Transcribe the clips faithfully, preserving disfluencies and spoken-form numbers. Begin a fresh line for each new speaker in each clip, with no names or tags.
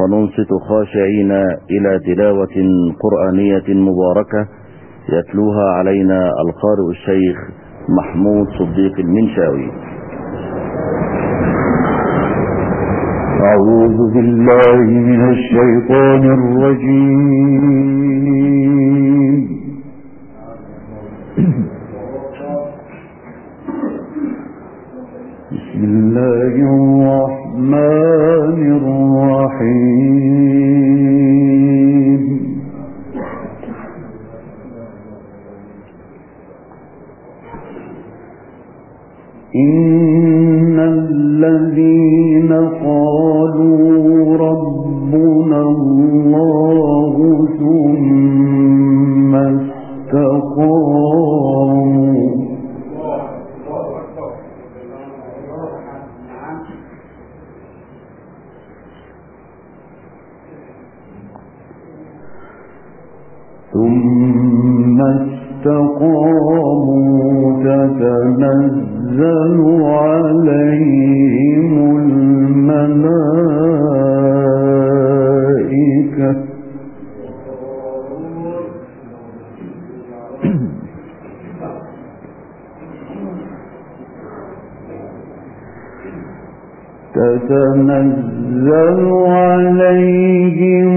وننصت خاشعين إلى تلاوة قرآنية مباركة يتلوها علينا القارئ الشيخ محمود صديق المنشاوي.
أعوذ بالله من الشيطان الرجيم. بسم الله الرحمن الرحيم. إن الذين قالوا ربنا الله ثم استقاموا ثم استقاموا تتنزل عليهم الملائكة تتنزل عليهم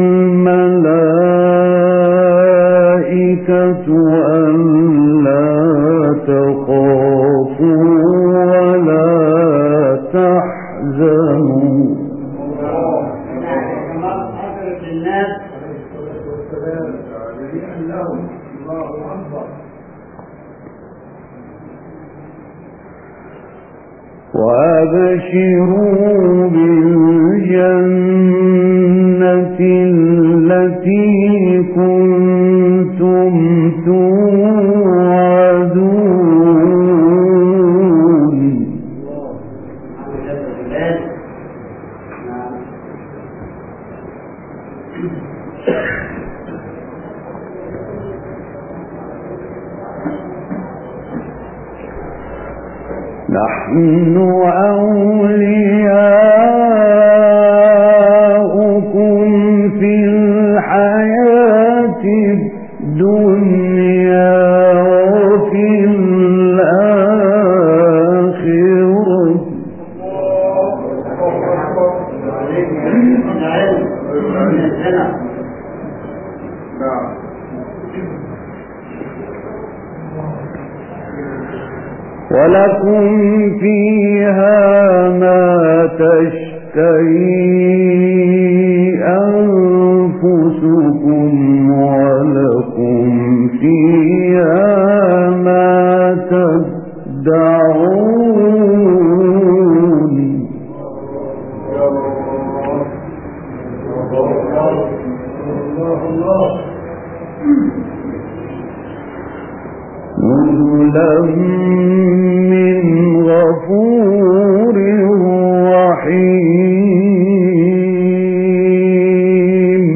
الملائكة ألا تخافوا ولا تحزنوا وأبشروا بالجنة التي كنتم توعدون. نحن أولياؤكم في الحياة الدنيا وفي الآخرة ولكم فيها ما تشتهي أنفسكم ولكم فيها ما تدعون. نزلا من غفور رحيم.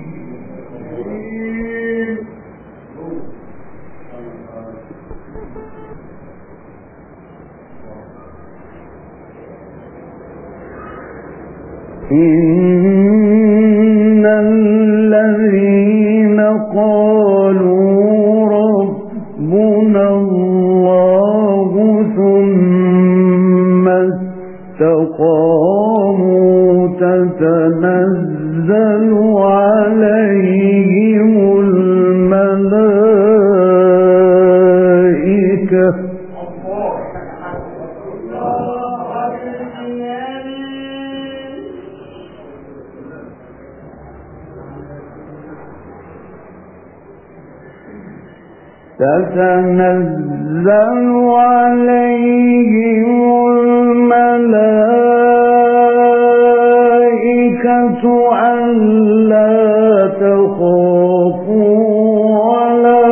إن الذين قالوا ربنا الله ثم استقاموا تتنزل عليهم الملائكة تتنزل عليهم الملائكة ألا تخافوا ولا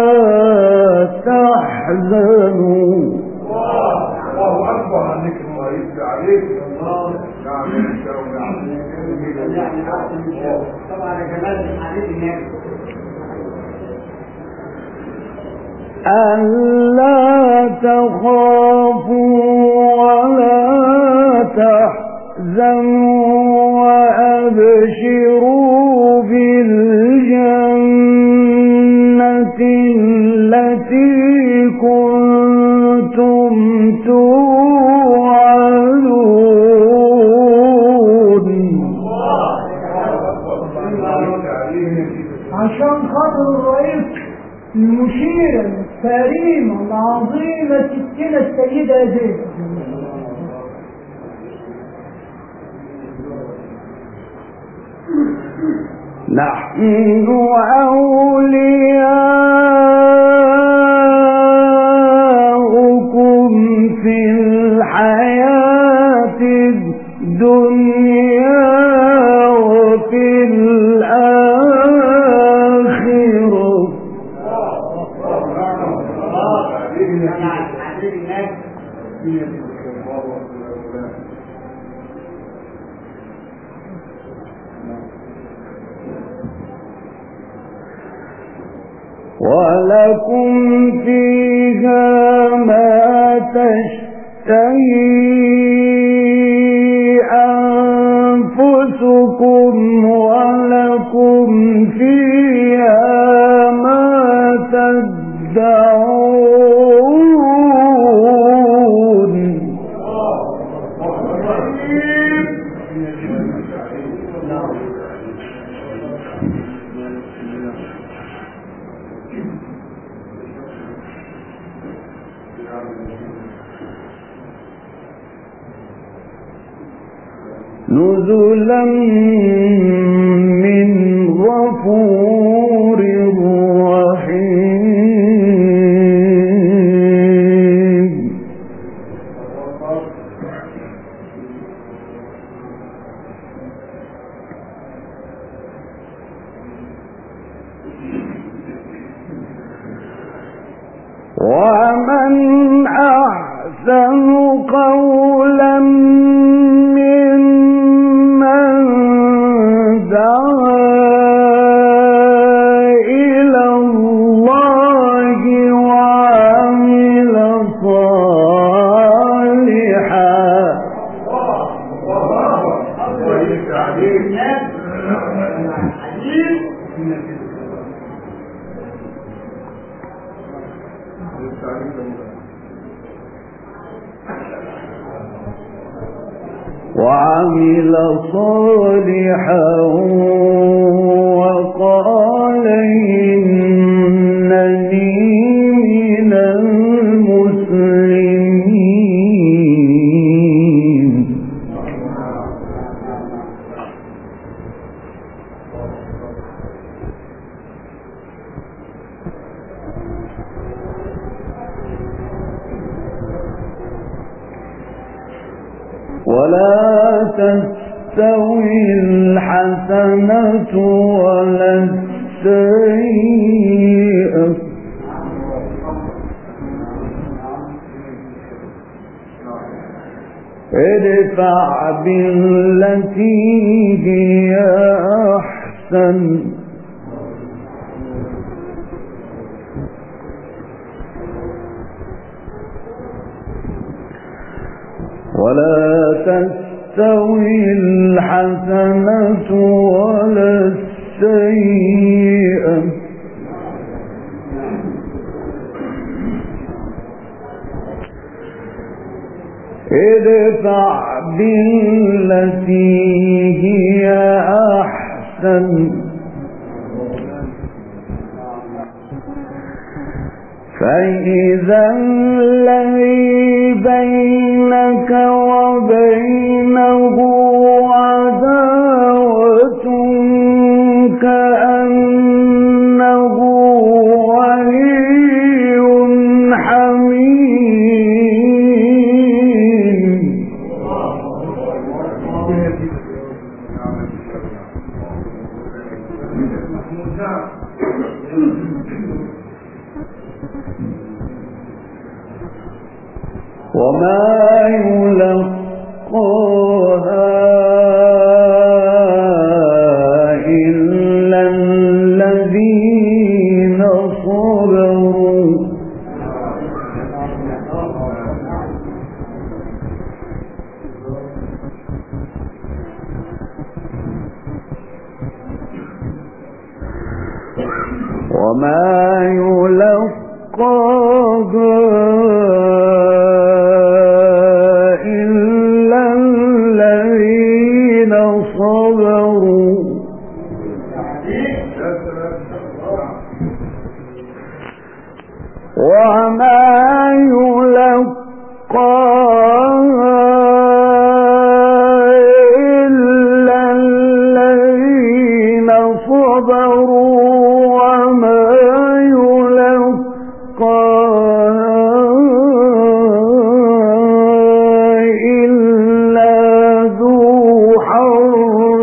تحزنوا.
الله أكبر عنك الله يبقى عليك الله. نعم إن شاء الله. طبعا كمان حديث النبي
ألا تخافوا ولا تحزنوا وأبشروا وأبشروا بالجنة التي كنتم توعدون.
عشان خاطر الرئيس المشيرة الكريمة العظيمة ستنا السيدة زينب.
نحن أولياؤكم في الحياة الدنيا وفي الآخرة. ولكم فيها ما تشتهي أنفسكم ولكم فيها ما تدعون. نزلا من غفور رحيم. ومن أحسن قولا وعمل صالحا وقال إنني من المسلمين. ولا تستوي الحسنة ولا السيئة ادفع بالتي هي أحسن ولا تستوي الحسنة ولا السيئة ادفع بالتي هي أحسن فإذا الذي بينك وبينه عداوة كأنه ولي حميم. وما يلقاها إلا الذين صبروا وما يلقاها إلا الذين صبروا وما يلقاها إلا الذين صبروا وما يلقاها إلا ذو حظ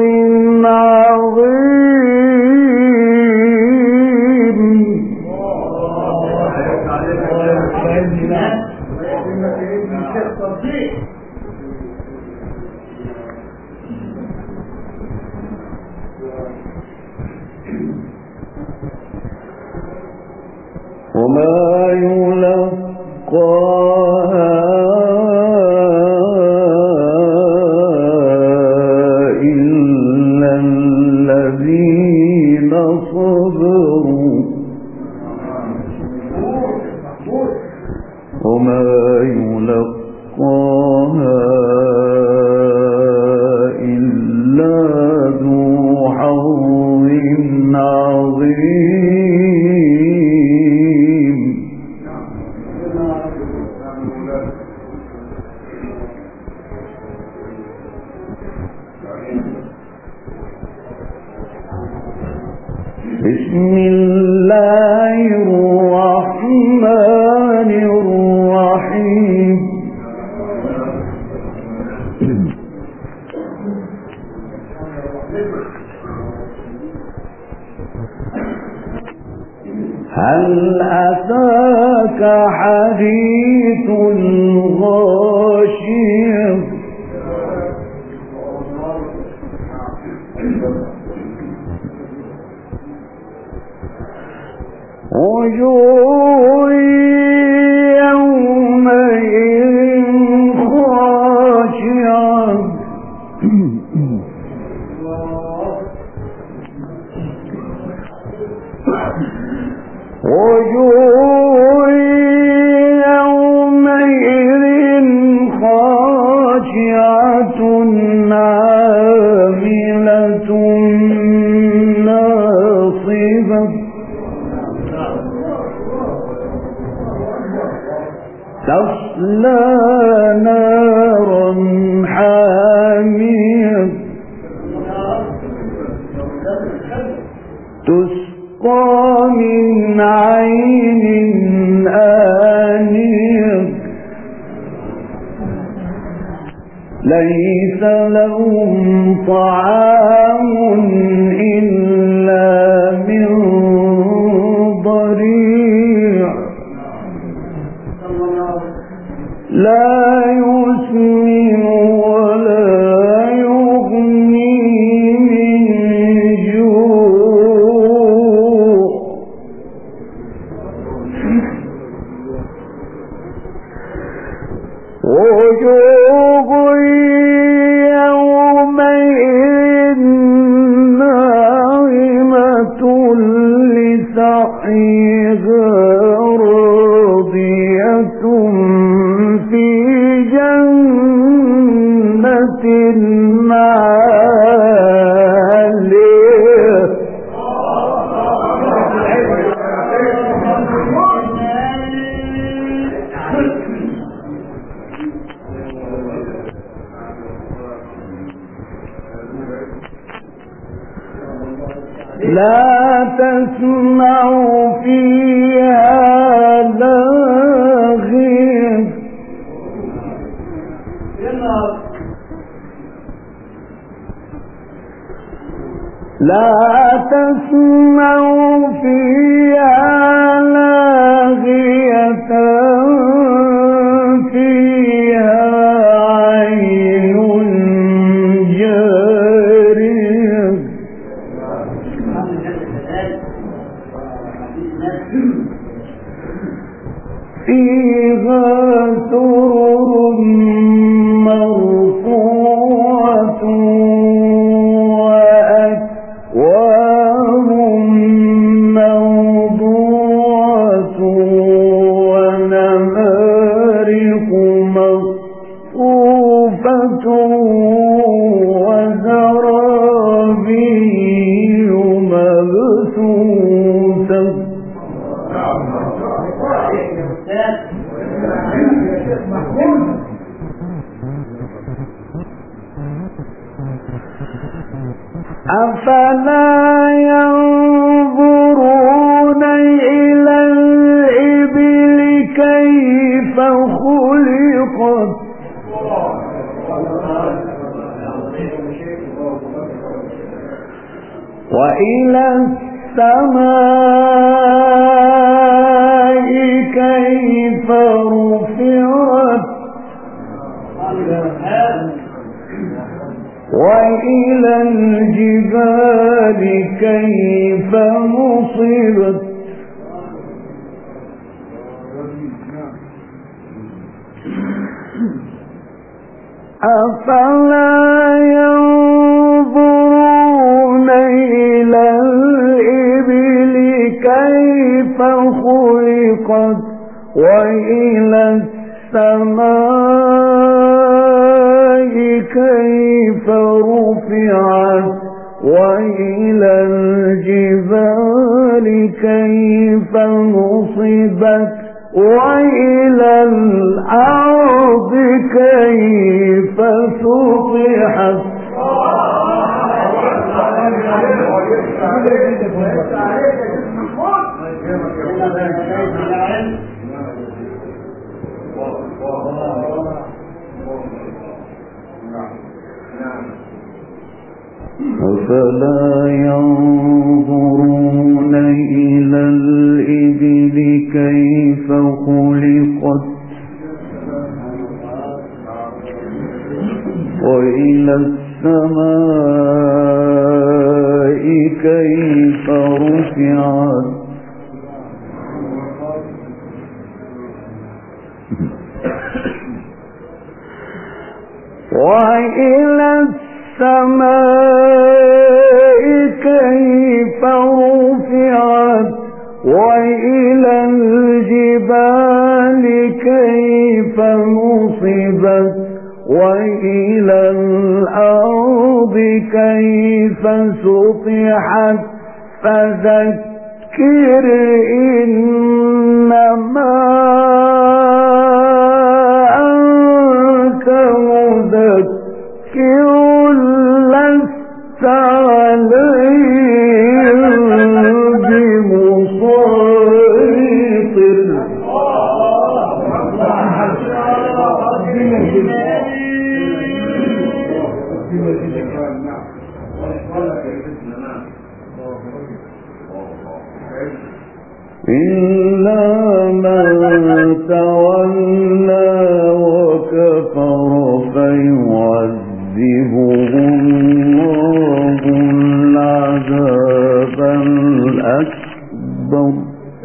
عظيم. وما يلقاها إلا الذين صبروا وما يلقاها إلا ذو حظ عظيم. بسم الله الرحمن الرحيم. هل أتاك حديث الغاشية وجوه يومئذ خاشعة وجوه يومئذ خاشعة عاملة ناصبة تصلى نارا حامية تسقى من عين آنية ليس لهم طعام إلا من ضريع لا يسمن ولا يغني من جوع وجوه يومئذ ناعمة لسعيها راضية في جنة عالية لا تسمع فيها لاغية لا تسمع فيها لاغية فيها عين جارية فيها سرر مرفوعة وأكواب موضوعة أفلا ينظرون إلى الإبل كيف خلقت وإلى السماء كيف رفعت وإلى الجبال كيف نصبت أفلا ينظرون إلى الإبل كيف خلقت وإلى السماء كيف رفعت وإلى الجبال كيف نصبت وإلى الأرض كيف سطحت أفلا ينظرون إلى الإبل كيف خلقت وإلى السماء كيف رفعت وإلى السماء كيف رفعت وإلى الجبال كيف نصبت وإلى الأرض كيف سطحت فذكر إنما أنت مذكر لست عليهم بمسيطر إلا من تولى وكفر فيعذبه الله العذاب الأكبر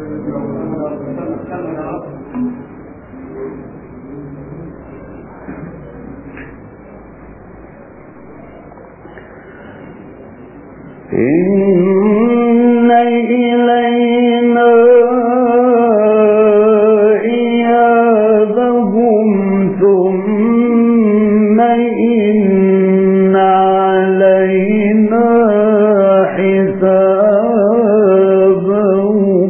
إن إلينا إيابهم ثم إن علينا حسابهم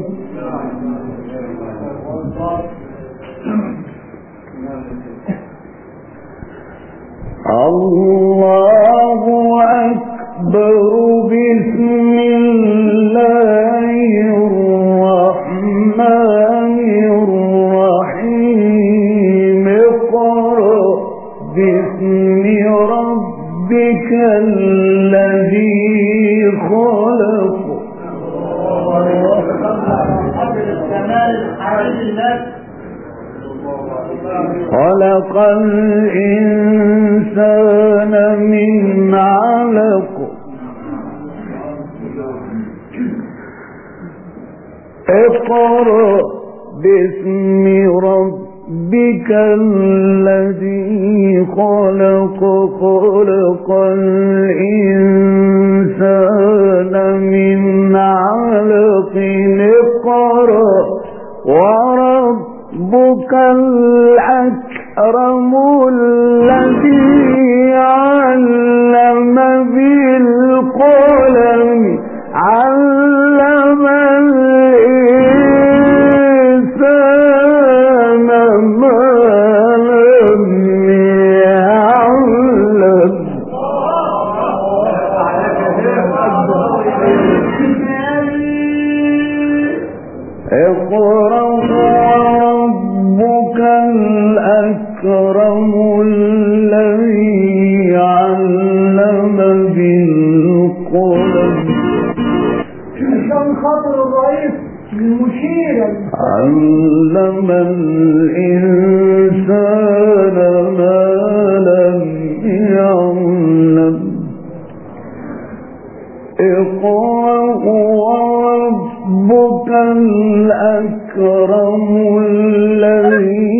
الله أكبر بسم الله الرحمن الرحيم اقرأ باسم ربك الذي خلق خلق الإنسان من علق اقرأ باسم ربك الذي خلق خلق الإنسان من علق اقرأ وربك الأكرم الذي علم بالقلم علم الإنسان ما لم يعلم اقرأ وربك الأكرم الذي علم بالقلم
عشان خاطر الرئيس المشير
علم الإنسان ما لم يعلم اقرأ وربك الأكرم الذي